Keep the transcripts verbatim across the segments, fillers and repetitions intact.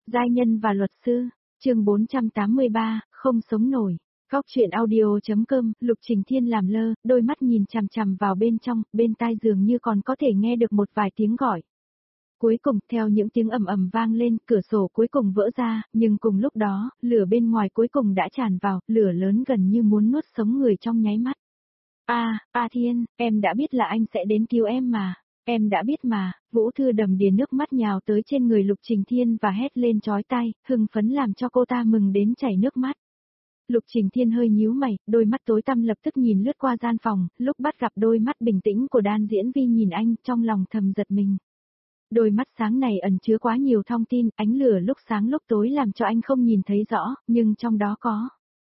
Giai nhân và luật sư, chương bốn trăm tám mươi ba, không sống nổi. Góc truyện audio.com, Lục Trình Thiên làm lơ, đôi mắt nhìn chằm chằm vào bên trong, bên tai dường như còn có thể nghe được một vài tiếng gọi. Cuối cùng, theo những tiếng ầm ầm vang lên, cửa sổ cuối cùng vỡ ra, nhưng cùng lúc đó, lửa bên ngoài cuối cùng đã tràn vào, lửa lớn gần như muốn nuốt sống người trong nháy mắt. A, A Thiên, em đã biết là anh sẽ đến cứu em mà. Em đã biết mà, Vũ Thư đầm đìa nước mắt nhào tới trên người Lục Trình Thiên và hét lên chói tai, hưng phấn làm cho cô ta mừng đến chảy nước mắt. Lục Trình Thiên hơi nhíu mày, đôi mắt tối tăm lập tức nhìn lướt qua gian phòng, lúc bắt gặp đôi mắt bình tĩnh của Đan Diễn Vi nhìn anh, trong lòng thầm giật mình. Đôi mắt sáng này ẩn chứa quá nhiều thông tin, ánh lửa lúc sáng lúc tối làm cho anh không nhìn thấy rõ, nhưng trong đó có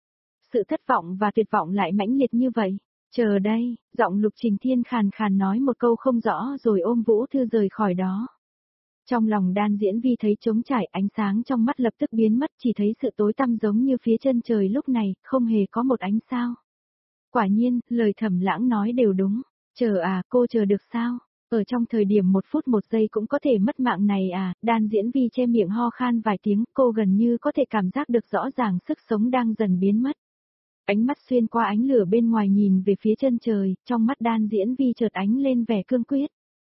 sự thất vọng và tuyệt vọng lại mãnh liệt như vậy. Chờ đây, giọng Lục Trình Thiên khàn khàn nói một câu không rõ rồi ôm Vũ Thư rời khỏi đó. Trong lòng Đan Diễn Vi thấy trống trải, ánh sáng trong mắt lập tức biến mất, chỉ thấy sự tối tăm giống như phía chân trời lúc này, không hề có một ánh sao. Quả nhiên, lời Thẩm Lãng nói đều đúng. Chờ à, cô chờ được sao? Ở trong thời điểm một phút một giây cũng có thể mất mạng này à, Đan Diễn Vi che miệng ho khan vài tiếng, cô gần như có thể cảm giác được rõ ràng sức sống đang dần biến mất. Ánh mắt xuyên qua ánh lửa bên ngoài nhìn về phía chân trời, trong mắt Đan Diễn Vi chợt ánh lên vẻ cương quyết.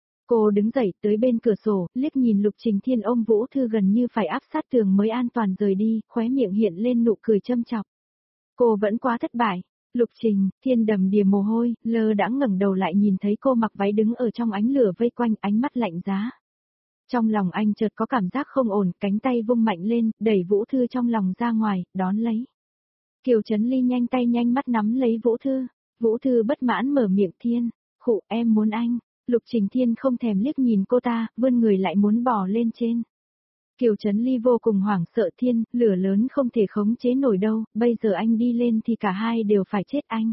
Cô đứng dậy tới bên cửa sổ, liếc nhìn Lục Trình Thiên ôm Vũ Thư gần như phải áp sát tường mới an toàn rời đi, khóe miệng hiện lên nụ cười châm chọc. Cô vẫn quá thất bại. Lục Trình Thiên đầm đìa mồ hôi, lơ đãng ngẩng đầu lại nhìn thấy cô mặc váy đứng ở trong ánh lửa vây quanh, ánh mắt lạnh giá. Trong lòng anh chợt có cảm giác không ổn, cánh tay vung mạnh lên, đẩy Vũ Thư trong lòng ra ngoài, đón lấy. Kiều Chấn Ly nhanh tay nhanh mắt nắm lấy Vũ Thư. Vũ Thư bất mãn mở miệng, Thiên, khụ, em muốn anh. Lục Trình Thiên không thèm liếc nhìn cô ta, vươn người lại muốn bò lên trên. Kiều Chấn Ly vô cùng hoảng sợ, Thiên, lửa lớn không thể khống chế nổi đâu, bây giờ anh đi lên thì cả hai đều phải chết anh.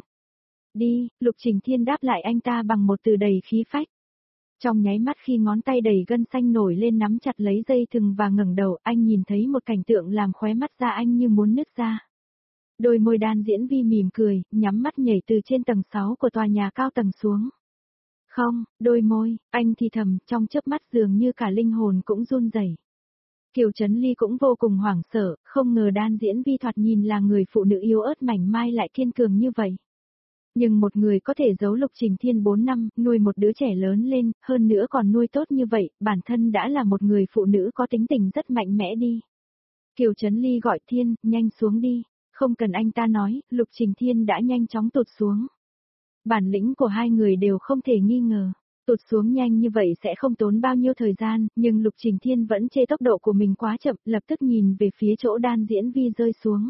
Đi, Lục Trình Thiên đáp lại anh ta bằng một từ đầy khí phách. Trong nháy mắt khi ngón tay đầy gân xanh nổi lên nắm chặt lấy dây thừng và ngẩng đầu, anh nhìn thấy một cảnh tượng làm khóe mắt ra anh như muốn nứt ra. Đôi môi Đan Diễn Vi mỉm cười, nhắm mắt nhảy từ trên tầng sáu của tòa nhà cao tầng xuống. Không, đôi môi, anh thì thầm, trong chớp mắt dường như cả linh hồn cũng run rẩy. Kiều Chấn Ly cũng vô cùng hoảng sợ, không ngờ Đan Diễn Vi thoạt nhìn là người phụ nữ yếu ớt mảnh mai lại kiên cường như vậy. Nhưng một người có thể giấu Lục Trình Thiên bốn năm, nuôi một đứa trẻ lớn lên, hơn nữa còn nuôi tốt như vậy, bản thân đã là một người phụ nữ có tính tình rất mạnh mẽ đi. Kiều Chấn Ly gọi Thiên, nhanh xuống đi. Không cần anh ta nói, Lục Trình Thiên đã nhanh chóng tụt xuống. Bản lĩnh của hai người đều không thể nghi ngờ. Tụt xuống nhanh như vậy sẽ không tốn bao nhiêu thời gian, nhưng Lục Trình Thiên vẫn chê tốc độ của mình quá chậm, lập tức nhìn về phía chỗ Đan Diễn Vi rơi xuống.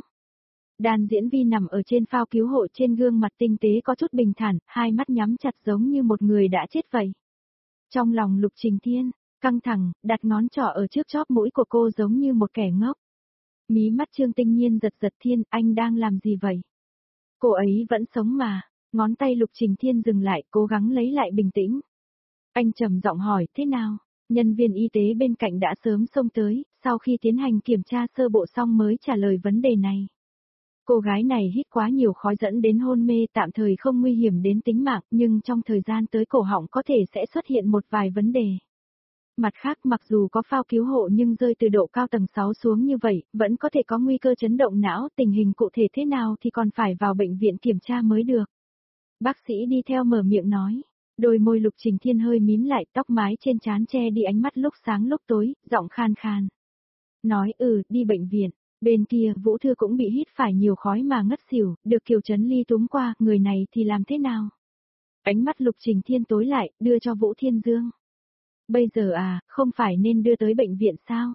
Đan Diễn Vi nằm ở trên phao cứu hộ, trên gương mặt tinh tế có chút bình thản, hai mắt nhắm chặt giống như một người đã chết vậy. Trong lòng Lục Trình Thiên, căng thẳng, đặt ngón trỏ ở trước chóp mũi của cô giống như một kẻ ngốc. Mí mắt Trương Tinh Nhiên giật giật, Thiên, anh đang làm gì vậy? Cô ấy vẫn sống mà. Ngón tay Lục Trình Thiên dừng lại, cố gắng lấy lại bình tĩnh. Anh trầm giọng hỏi, thế nào? Nhân viên y tế bên cạnh đã sớm xông tới, sau khi tiến hành kiểm tra sơ bộ xong mới trả lời vấn đề này. Cô gái này hít quá nhiều khói dẫn đến hôn mê, tạm thời không nguy hiểm đến tính mạng, nhưng trong thời gian tới cổ họng có thể sẽ xuất hiện một vài vấn đề. Mặt khác, mặc dù có phao cứu hộ nhưng rơi từ độ cao tầng sáu xuống như vậy, vẫn có thể có nguy cơ chấn động não, tình hình cụ thể thế nào thì còn phải vào bệnh viện kiểm tra mới được. Bác sĩ đi theo mở miệng nói, đôi môi Lục Trình Thiên hơi mím lại, tóc mái trên trán che đi ánh mắt lúc sáng lúc tối, giọng khan khan. Nói ừ, đi bệnh viện. Bên kia, Vũ Thư cũng bị hít phải nhiều khói mà ngất xỉu, được Kiều Chấn Ly túm qua, người này thì làm thế nào? Ánh mắt Lục Trình Thiên tối lại, đưa cho Vũ Thiên Dương. Bây giờ à, không phải nên đưa tới bệnh viện sao?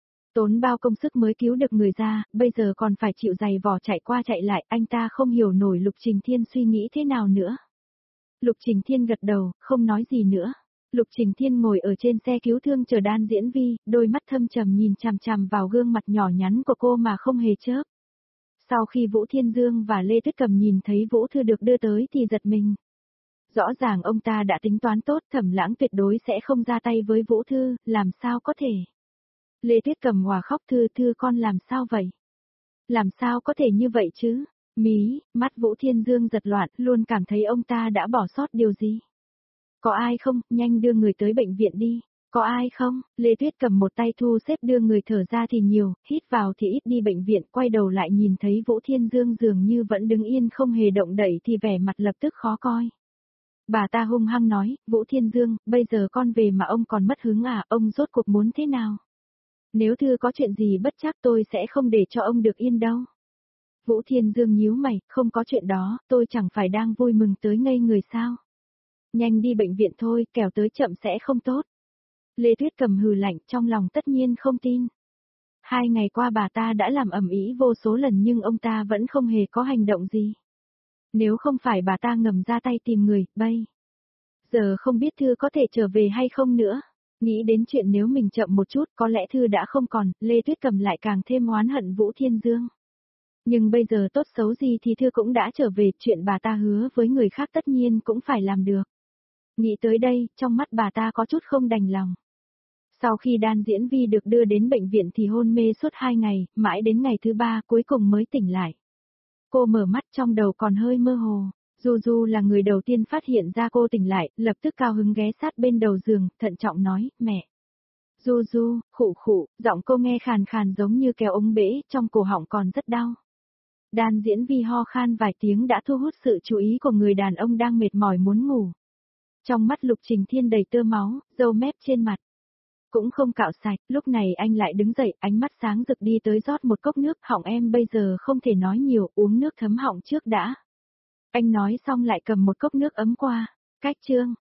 Tốn bao công sức mới cứu được người ra, bây giờ còn phải chịu giày vò chạy qua chạy lại, anh ta không hiểu nổi Lục Trình Thiên suy nghĩ thế nào nữa. Lục Trình Thiên gật đầu, không nói gì nữa. Lục Trình Thiên ngồi ở trên xe cứu thương chờ Đan Diễn Vi, đôi mắt thâm trầm nhìn chằm chằm vào gương mặt nhỏ nhắn của cô mà không hề chớp. Sau khi Vũ Thiên Dương và Lê Tuyết Cầm nhìn thấy Vũ Thư được đưa tới thì giật mình. Rõ ràng ông ta đã tính toán tốt, Thẩm Lãng tuyệt đối sẽ không ra tay với Vũ Thư, làm sao có thể. Lê Tuyết Cầm hòa khóc, Thư Thư con làm sao vậy? Làm sao có thể như vậy chứ? Mí, mắt Vũ Thiên Dương giật loạn, luôn cảm thấy ông ta đã bỏ sót điều gì. Có ai không, nhanh đưa người tới bệnh viện đi. Có ai không? Lê Tuyết cầm một tay thu xếp đưa người thở ra thì nhiều, hít vào thì ít đi bệnh viện, quay đầu lại nhìn thấy Vũ Thiên Dương dường như vẫn đứng yên không hề động đậy thì vẻ mặt lập tức khó coi. Bà ta hung hăng nói, Vũ Thiên Dương, bây giờ con về mà ông còn mất hứng à, ông rốt cuộc muốn thế nào? Nếu Thư có chuyện gì bất chắc tôi sẽ không để cho ông được yên đâu. Vũ Thiên Dương nhíu mày, không có chuyện đó, tôi chẳng phải đang vui mừng tới ngây người sao. Nhanh đi bệnh viện thôi, kẻo tới chậm sẽ không tốt. Lê Tuyết cầm hừ lạnh, trong lòng tất nhiên không tin. Hai ngày qua bà ta đã làm ầm ĩ vô số lần nhưng ông ta vẫn không hề có hành động gì. Nếu không phải bà ta ngầm ra tay tìm người, bây giờ không biết Thư có thể trở về hay không nữa. Nghĩ đến chuyện nếu mình chậm một chút có lẽ Thư đã không còn, Lê Tuyết cầm lại càng thêm oán hận Vũ Thiên Dương. Nhưng bây giờ tốt xấu gì thì Thư cũng đã trở về, chuyện bà ta hứa với người khác tất nhiên cũng phải làm được. Nghĩ tới đây, trong mắt bà ta có chút không đành lòng. Sau khi Đan Diễn Vi được đưa đến bệnh viện thì hôn mê suốt hai ngày, mãi đến ngày thứ ba cuối cùng mới tỉnh lại. Cô mở mắt trong đầu còn hơi mơ hồ. Du Du là người đầu tiên phát hiện ra cô tỉnh lại, lập tức cao hứng ghé sát bên đầu giường, thận trọng nói, mẹ. Du Du, khụ khụ, giọng cô nghe khàn khàn giống như kéo ống bể, trong cổ họng còn rất đau. Đan Diễn Vi ho khan vài tiếng đã thu hút sự chú ý của người đàn ông đang mệt mỏi muốn ngủ. Trong mắt Lục Trình Thiên đầy tơ máu, râu mép trên mặt. Cũng không cạo sạch, lúc này anh lại đứng dậy, ánh mắt sáng rực đi tới rót một cốc nước, họng em bây giờ không thể nói nhiều, uống nước thấm họng trước đã. Anh nói xong lại cầm một cốc nước ấm qua, cách chương.